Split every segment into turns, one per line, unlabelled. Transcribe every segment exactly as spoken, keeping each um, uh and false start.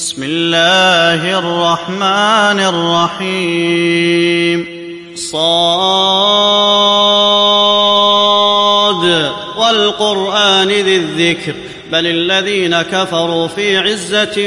بسم الله الرحمن الرحيم صاد والقرآن ذي الذكر بل الذين كفروا في عزة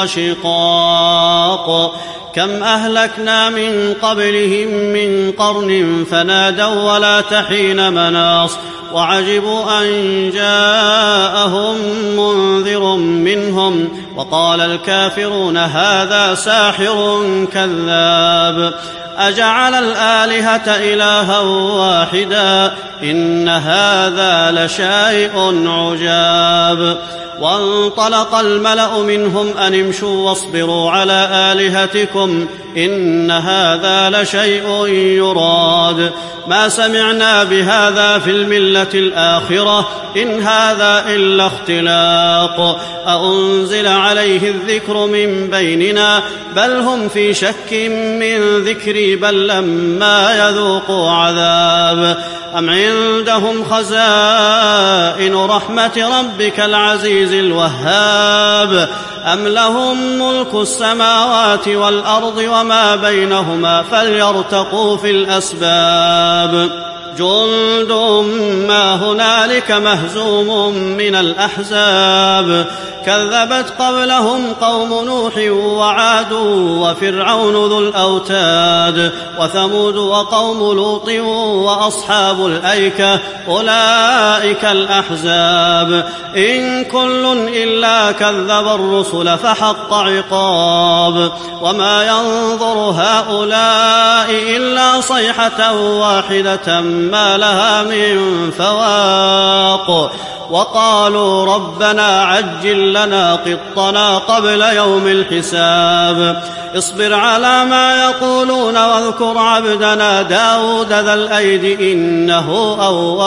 وشقاق كم أهلكنا من قبلهم من قرن فنادوا ولا تحين مناص وعجبوا أن جاءهم منذر منهم وقال الكافرون هذا ساحر كذاب أجعل الآلهة إلها واحدا إن هذا لشيء عجاب وانطلق الملأ منهم أن امشوا واصبروا على آلهتكم إن هذا لشيء يراد ما سمعنا بهذا في الملة الآخرة إن هذا إلا اختلاق أأنزل عليه الذكر من بيننا بل هم في شك من ذكري بل لما يذوقوا عذاب أم عندهم خزائن رحمة ربك العزيز الوهاب أم لهم ملك السماوات والأرض وما بينهما فليرتقوا في الأسباب جند ما هنالك مهزوم من الأحزاب كذبت قبلهم قوم نوح وعاد وفرعون ذو الأوتاد وثمود وقوم لوط وأصحاب الأيكة أولئك الأحزاب إن كل إلا كذب الرسل فحق عقاب وما ينظر هؤلاء إلا صيحة واحدة ما لها من فواق وقالوا ربنا عجل لنا قطنا قبل يوم الحساب اصبر على ما يقولون واذكر عبدنا داود ذا الأيد إنه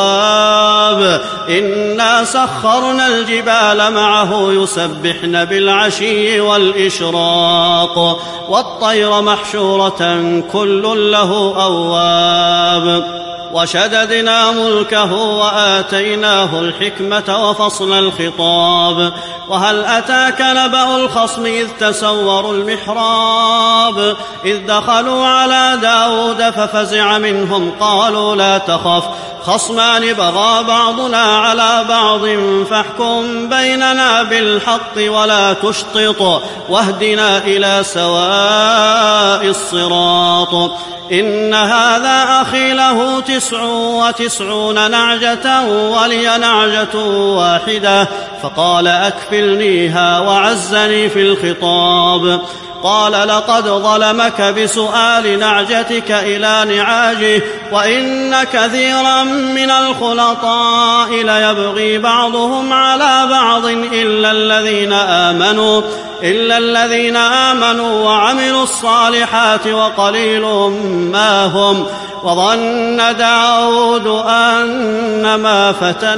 أواب إنا سخرنا الجبال معه يسبحن بالعشي والإشراق والطير محشورة كل له أواب وشددنا ملكه وآتيناه الحكمة وفصل الخطاب وهل أتاك نبأ الخصم إذ تسوروا المحراب إذ دخلوا على داود ففزع منهم قالوا لا تخف خصمان بغى بعضنا على بعض فاحكم بيننا بالحق ولا تشطط واهدنا إلى سواء الصراط إن هذا أخي له تسع وتسعون نعجة ولي نعجة واحدة فقال أكفلنيها وعزني في الخطاب قال لقد ظلمك بسؤال نعجتك إلى نعاجه وإن كثيرا من الخلطاء ليبغي بعضهم على بعض إلا الذين آمنوا إلا الذين آمنوا وعملوا الصالحات وقليل ما هم وظن داود أنما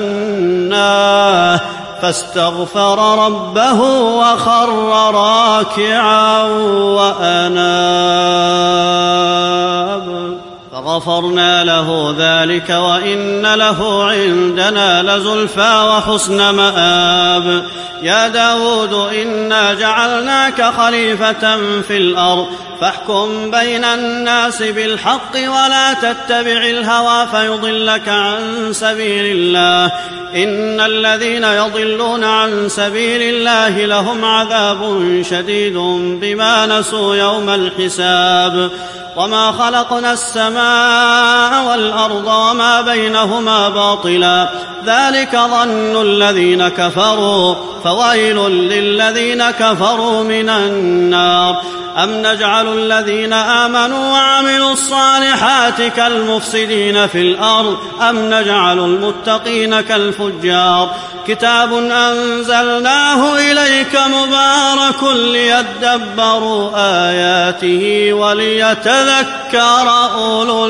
فتناه فاستغفر ربه وخر راكعا وأناب فغفرنا له ذلك وإن له عندنا لزلفى وحسن مآب يا داود إنا جعلناك خليفة في الأرض فاحكم بين الناس بالحق ولا تتبع الهوى فيضلك عن سبيل الله إن الذين يضلون عن سبيل الله لهم عذاب شديد بما نسوا يوم الحساب وما خلقنا السماء والأرض وما بينهما باطلا ذلك ظن الذين كفروا فويل للذين كفروا من النار أم نجعل الذين آمنوا وعملوا الصالحات كالمفسدين في الأرض أم نجعل المتقين كالفجار كتاب أنزلناه إليك مبارك ليدبروا آياته وليتذكر أولو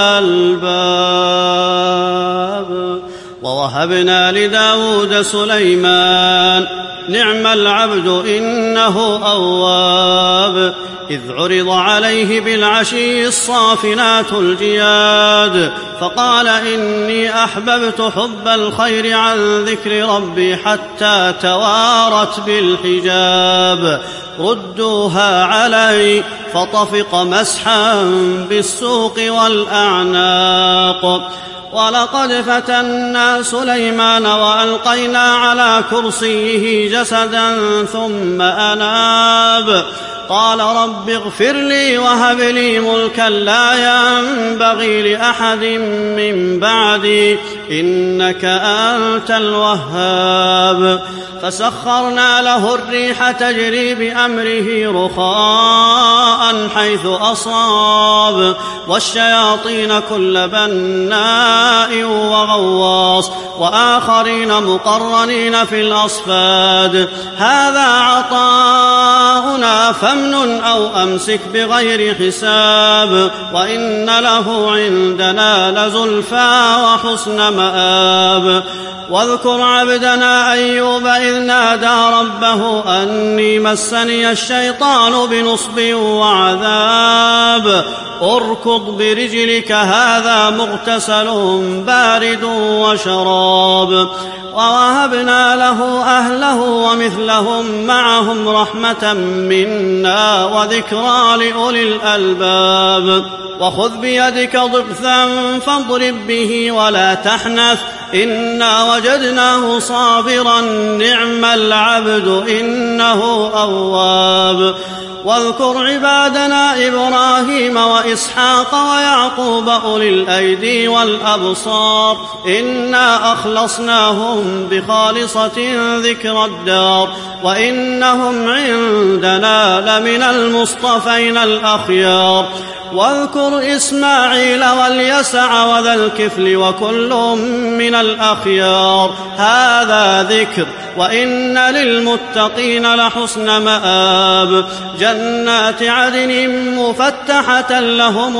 الألباب ووهبنا لداود سليمان نعم العبد إنه أواب إذ عرض عليه بالعشي الصافنات الجياد فقال إني أحببت حب الخير عن ذكر ربي حتى توارت بالحجاب ردوها علي فطفق مسحا بالسوق والأعناق. ولقد فتنا سليمان وألقينا على كرسيه جسدا ثم أناب قال رب اغفر لي وهب لي ملكا لا ينبغي لأحد من بعدي إنك أنت الوهاب. فسخرنا له الريح تجري بأمره رخاء حيث أصاب والشياطين كل بناء وغواص وآخرين مقرنين في الأصفاد هذا عطاؤنا فامنن أو أمسك بغير حساب وإن له عندنا لزلفى وحسن مآب. واذكر عبدنا أيوب إذ نادى ربه أني مسني الشيطان بنصب وعذاب اركض برجلك هذا مغتسل بارد وشراب. ووهبنا له أهله ومثلهم معهم رحمة منا وذكرى لأولي الألباب. وخذ بيدك ضغثا فاضرب به ولا تحنث إنا وجدناه صابرا نعم العبد إنه أواب. واذكر عبادنا إبراهيم وإسحاق ويعقوب أولي الأيدي والأبصار إنا أخلصناهم بخالصة ذكر الدار وإنهم عندنا لمن المصطفين الأخيار. واذكر إسماعيل واليسع وذا الكفل وكل من الأخيار هذا ذكر وإن للمتقين لحسن مآب. جنات عدن مفتحة لهم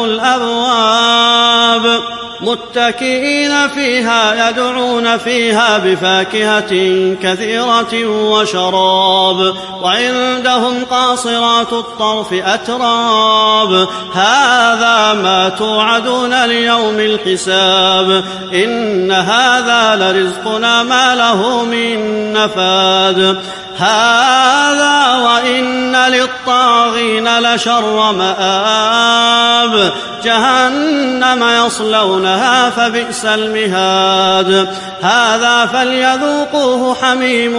الأبواب متكئين فيها يدعون فيها بفاكهة كثيرة وشراب. وعندهم قاصرات الطرف أتراب هذا ما توعدون ليوم الحساب إن هذا لرزقنا ما له من نفاد. هذا وإن للطاغين لشر مآب جهنم يصلونها فبئس المهاد. هذا فليذوقوه حميم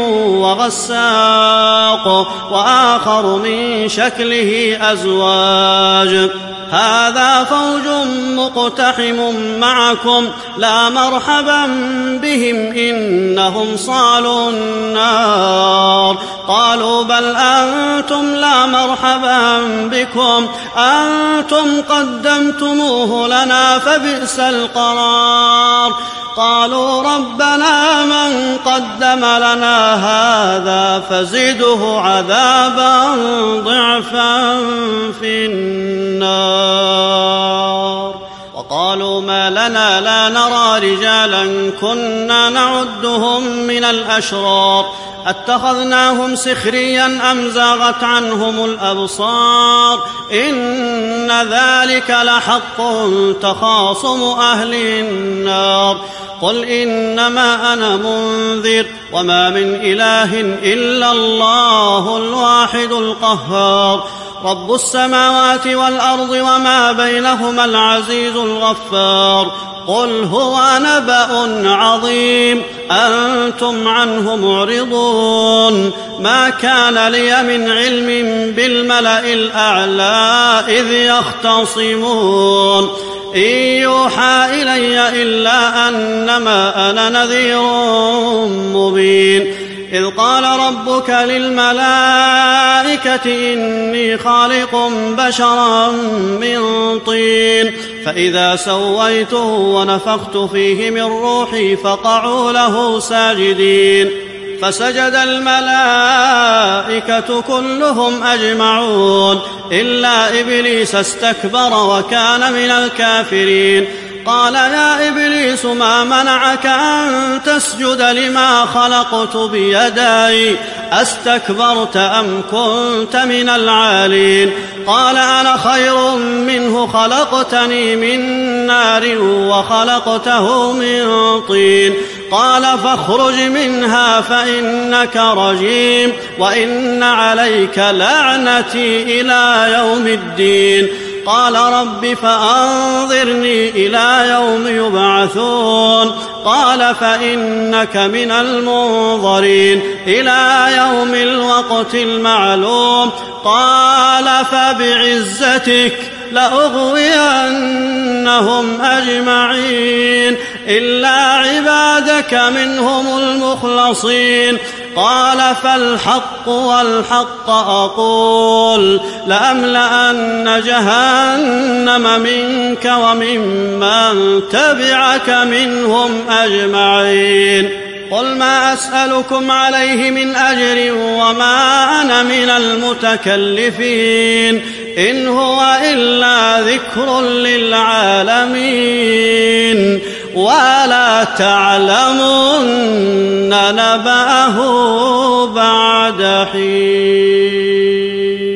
وغساق وآخر من شكله أزواج هذا فوج مقتحم معكم لا مرحبا بهم إنهم صالوا النار. قالوا بل أنتم لا مرحبا بكم أنتم قدمتموه لنا فبئس القرار. قالوا ربنا من قدم لنا هذا فزده عذابا ضعفا في النار. وقالوا ما لنا لا نرى رجالا كنا نعدهم من الأشرار أتخذناهم سخريا أم زاغت عنهم الأبصار إن ذلك لحق تخاصم أهل النار. قل إنما أنا منذر وما من إله إلا الله الواحد القهار رب السماوات والأرض وما بينهما العزيز الغفار. قل هو نبأ عظيم أنتم عنه معرضون. ما كان لي من علم بالملأ الأعلى إذ يختصمون إن يوحى إلي إلا أنما أنا نذير مبين. إذ قال ربك للملائكة إني خالق بشرا من طين فإذا سويته ونفخت فيه من روحي فقعوا له ساجدين فسجد الملائكة كلهم أجمعون إلا إبليس استكبر وكان من الكافرين. قال يا إبليس ما منعك أن تسجد لما خلقت بيدي أستكبرت أم كنت من العالين قال أنا خير منه خلقتني من نار وخلقته من طين قال فاخرج منها فإنك رجيم وإن عليك لعنتي إلى يوم الدين قال رب فأنظرني إلى يوم يبعثون قال فإنك من المنظرين إلى يوم الوقت المعلوم قال فبعزتك لأغوينهم أجمعين إلا عبادك منهم المخلصين قال فالحق والحق أقول لأملأن جهنم منك وممن تبعك منهم أجمعين قل ما أسألكم عليه من أجر وما أنا من المتكلفين إن هو إلا ذكر للعالمين ولا تعلمن نبأه بعد حين.